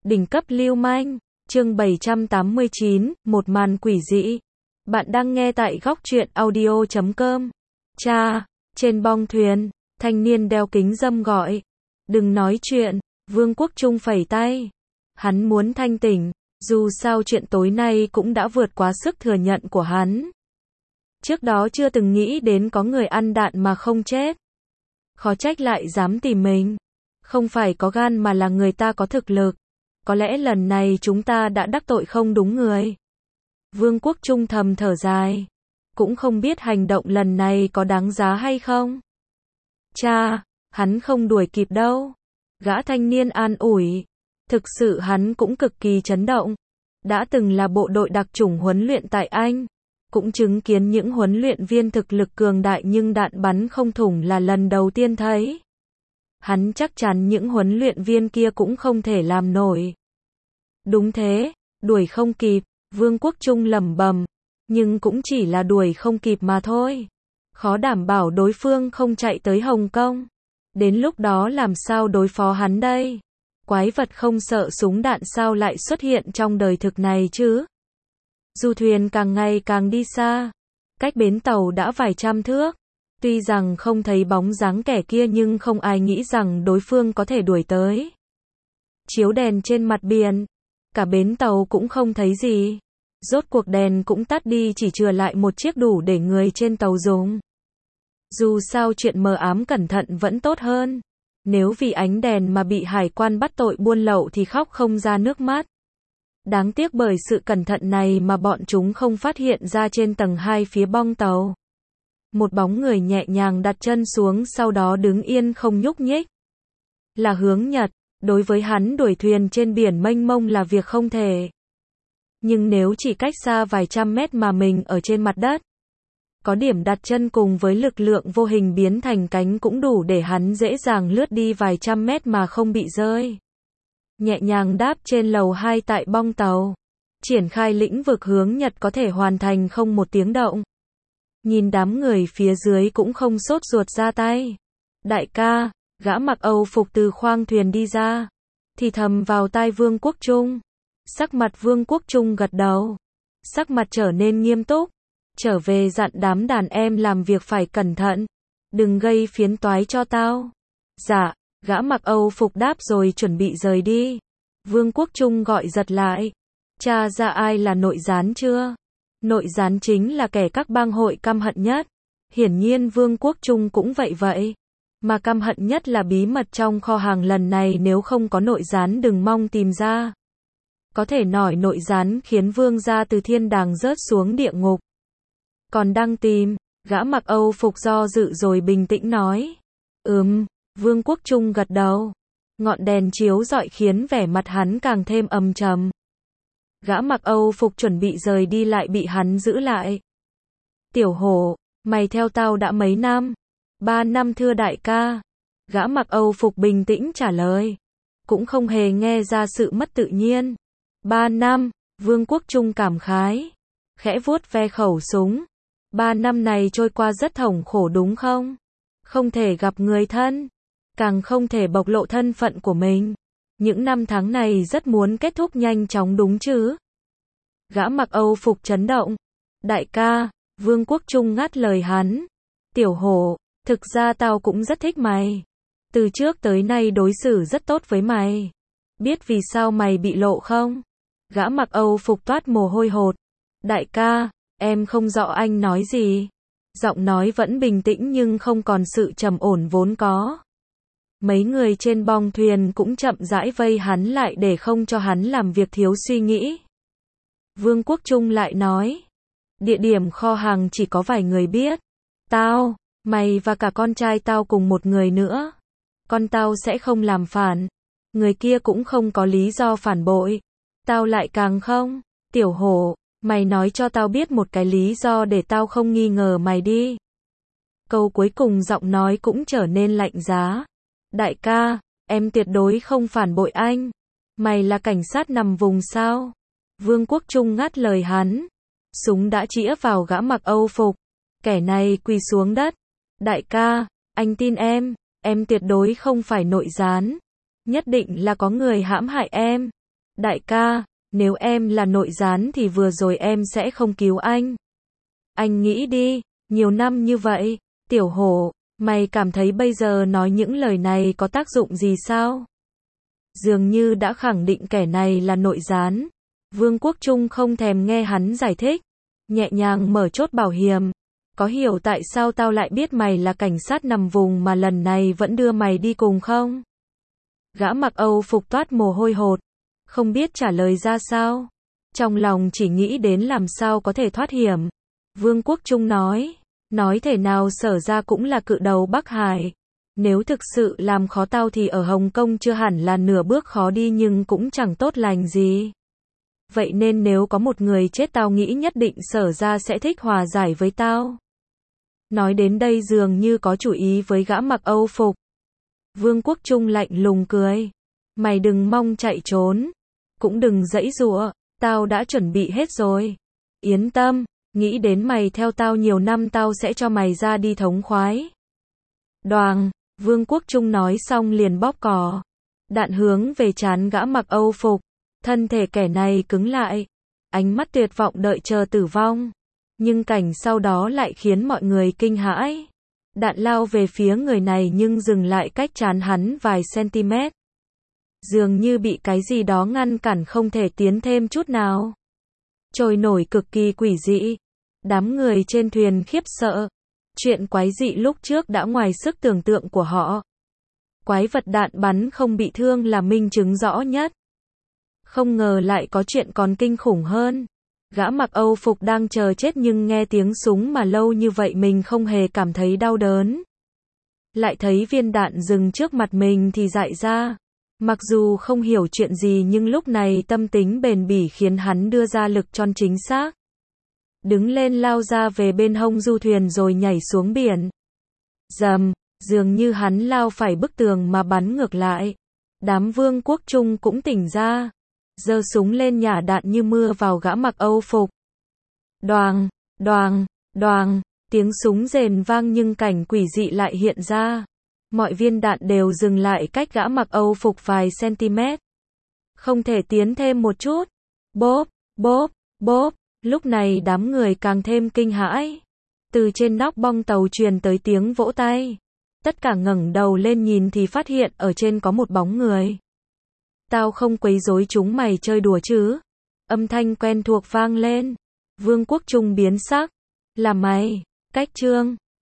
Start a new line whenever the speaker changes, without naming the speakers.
Đỉnh cấp lưu manh, chương 789, một màn quỷ dị. Bạn đang nghe tại góc truyện audio.com. Cha, trên bong thuyền, thanh niên đeo kính râm gọi. Đừng nói chuyện, Vương Quốc Trung phẩy tay. Hắn muốn thanh tỉnh, dù sao chuyện tối nay cũng đã vượt quá sức thừa nhận của hắn. Trước đó chưa từng nghĩ đến có người ăn đạn mà không chết. Khó trách lại dám tìm mình. Không phải có gan mà là người ta có thực lực. Có lẽ lần này chúng ta đã đắc tội không đúng người. Vương Quốc Trung thầm thở dài. Cũng không biết hành động lần này có đáng giá hay không. Cha, hắn không đuổi kịp đâu. Gã thanh niên an ủi. Thực sự hắn cũng cực kỳ chấn động. Đã từng là bộ đội đặc chủng huấn luyện tại Anh. Cũng chứng kiến những huấn luyện viên thực lực cường đại nhưng đạn bắn không thủng là lần đầu tiên thấy. Hắn chắc chắn những huấn luyện viên kia cũng không thể làm nổi. Đúng thế, đuổi không kịp, Vương Quốc Trung lẩm bẩm, nhưng cũng chỉ là đuổi không kịp mà thôi. Khó đảm bảo đối phương không chạy tới Hồng Kông. Đến lúc đó làm sao đối phó hắn đây? Quái vật không sợ súng đạn sao lại xuất hiện trong đời thực này chứ? Du thuyền càng ngày càng đi xa, cách bến tàu đã vài trăm thước. Tuy rằng không thấy bóng dáng kẻ kia nhưng không ai nghĩ rằng đối phương có thể đuổi tới. Chiếu đèn trên mặt biển, cả bến tàu cũng không thấy gì. Rốt cuộc đèn cũng tắt đi, chỉ chừa lại một chiếc đủ để người trên tàu dùng. Dù sao chuyện mờ ám cẩn thận vẫn tốt hơn. Nếu vì ánh đèn mà bị hải quan bắt tội buôn lậu thì khóc không ra nước mắt. Đáng tiếc bởi sự cẩn thận này mà bọn chúng không phát hiện ra trên tầng 2 phía bong tàu. Một bóng người nhẹ nhàng đặt chân xuống sau đó đứng yên không nhúc nhích. Là Hướng Nhật, đối với hắn đuổi thuyền trên biển mênh mông là việc không thể. Nhưng nếu chỉ cách xa vài trăm mét mà mình ở trên mặt đất, có điểm đặt chân cùng với lực lượng vô hình biến thành cánh cũng đủ để hắn dễ dàng lướt đi vài trăm mét mà không bị rơi. Nhẹ nhàng đáp trên lầu 2 tại bong tàu. Triển khai lĩnh vực Hướng Nhật có thể hoàn thành không một tiếng động. Nhìn đám người phía dưới cũng không sốt ruột ra tay. Đại ca, gã mặc Âu phục từ khoang thuyền đi ra. Thì thầm vào tai Vương Quốc Trung. Sắc mặt Vương Quốc Trung gật đầu. Sắc mặt trở nên nghiêm túc. Trở về dặn đám đàn em làm việc phải cẩn thận. Đừng gây phiến toái cho tao. Dạ, gã mặc Âu phục đáp rồi chuẩn bị rời đi. Vương Quốc Trung gọi giật lại. Tra ra ai là nội gián chưa? Nội gián chính là kẻ các bang hội căm hận nhất. Hiển nhiên Vương Quốc Trung cũng vậy. Mà căm hận nhất là bí mật trong kho hàng lần này, nếu không có nội gián đừng mong tìm ra. Có thể nói nội gián khiến vương gia từ thiên đàng rớt xuống địa ngục. Còn đang tìm, gã mặc Âu phục do dự rồi bình tĩnh nói. Vương Quốc Trung gật đầu. Ngọn đèn chiếu rọi khiến vẻ mặt hắn càng thêm âm trầm. Gã mặc Âu phục chuẩn bị rời đi lại bị hắn giữ lại. Tiểu Hổ, mày theo tao đã mấy năm? 3 năm thưa đại ca. Gã mặc Âu phục bình tĩnh trả lời. Cũng không hề nghe ra sự mất tự nhiên. 3 năm, Vương Quốc Trung cảm khái. Khẽ vuốt ve khẩu súng. 3 năm này trôi qua rất thống khổ đúng không? Không thể gặp người thân. Càng không thể bộc lộ thân phận của mình. Những năm tháng này rất muốn kết thúc nhanh chóng đúng chứ? Gã mặc Âu phục chấn động. Đại ca, Vương Quốc Trung ngắt lời hắn. Tiểu Hổ, thực ra tao cũng rất thích mày. Từ trước tới nay đối xử rất tốt với mày. Biết vì sao mày bị lộ không? Gã mặc Âu phục toát mồ hôi hột. Đại ca, em không rõ anh nói gì. Giọng nói vẫn bình tĩnh nhưng không còn sự trầm ổn vốn có. Mấy người trên bong thuyền cũng chậm rãi vây hắn lại để không cho hắn làm việc thiếu suy nghĩ. Vương Quốc Trung lại nói. Địa điểm kho hàng chỉ có vài người biết. Tao, mày và cả con trai tao cùng một người nữa. Con tao sẽ không làm phản. Người kia cũng không có lý do phản bội. Tao lại càng không. Tiểu Hổ, mày nói cho tao biết một cái lý do để tao không nghi ngờ mày đi. Câu cuối cùng giọng nói cũng trở nên lạnh giá. Đại ca, em tuyệt đối không phản bội anh. Mày là cảnh sát nằm vùng sao? Vương Quốc Trung ngắt lời hắn. Súng đã chĩa vào gã mặc Âu phục. Kẻ này quỳ xuống đất. Đại ca, anh tin em tuyệt đối không phải nội gián. Nhất định là có người hãm hại em. Đại ca, nếu em là nội gián thì vừa rồi em sẽ không cứu anh. Anh nghĩ đi, nhiều năm như vậy, Tiểu Hổ, mày cảm thấy bây giờ nói những lời này có tác dụng gì sao? Dường như đã khẳng định kẻ này là nội gián. Vương Quốc Trung không thèm nghe hắn giải thích, nhẹ nhàng mở chốt bảo hiểm. Có hiểu tại sao tao lại biết mày là cảnh sát nằm vùng mà lần này vẫn đưa mày đi cùng không? Gã mặc Âu phục toát mồ hôi hột, không biết trả lời ra sao. Trong lòng chỉ nghĩ đến làm sao có thể thoát hiểm. Vương Quốc Trung nói thể nào Sở ra cũng là cự đầu Bắc Hải. Nếu thực sự làm khó tao thì ở Hồng Kông chưa hẳn là nửa bước khó đi nhưng cũng chẳng tốt lành gì. Vậy nên nếu có một người chết tao nghĩ nhất định Sở ra sẽ thích hòa giải với tao. Nói đến đây dường như có chủ ý với gã mặc Âu phục. Vương Quốc Trung lạnh lùng cười. Mày đừng mong chạy trốn. Cũng đừng giãy giụa. Tao đã chuẩn bị hết rồi. Yên tâm, nghĩ đến mày theo tao nhiều năm tao sẽ cho mày ra đi thống khoái. Đoàng, Vương Quốc Trung nói xong liền bóp cò. Đạn hướng về trán gã mặc Âu phục. Thân thể kẻ này cứng lại. Ánh mắt tuyệt vọng đợi chờ tử vong. Nhưng cảnh sau đó lại khiến mọi người kinh hãi. Đạn lao về phía người này nhưng dừng lại cách trán hắn vài cm. Dường như bị cái gì đó ngăn cản không thể tiến thêm chút nào. Trôi nổi cực kỳ quỷ dị. Đám người trên thuyền khiếp sợ. Chuyện quái dị lúc trước đã ngoài sức tưởng tượng của họ. Quái vật đạn bắn không bị thương là minh chứng rõ nhất. Không ngờ lại có chuyện còn kinh khủng hơn. Gã mặc Âu phục đang chờ chết nhưng nghe tiếng súng mà lâu như vậy mình không hề cảm thấy đau đớn. Lại thấy viên đạn dừng trước mặt mình thì dại ra. Mặc dù không hiểu chuyện gì nhưng lúc này tâm tính bền bỉ khiến hắn đưa ra lực tròn chính xác. Đứng lên lao ra về bên hông du thuyền rồi nhảy xuống biển. Rầm, dường như hắn lao phải bức tường mà bắn ngược lại. Đám Vương Quốc Trung cũng tỉnh ra. Giơ súng lên nhả đạn như mưa vào gã mặc Âu phục. Đoàng, đoàng, đoàng, tiếng súng rền vang nhưng cảnh quỷ dị lại hiện ra. Mọi viên đạn đều dừng lại cách gã mặc Âu phục vài cm. Không thể tiến thêm một chút. Bốp, bốp, bốp, lúc này đám người càng thêm kinh hãi. Từ trên nóc bong tàu truyền tới tiếng vỗ tay. Tất cả ngẩng đầu lên nhìn thì phát hiện ở trên có một bóng người. Tao không quấy rối chúng mày chơi đùa chứ? Âm thanh quen thuộc vang lên. Vương Quốc Trung biến sắc. Là mày, Cách Trương.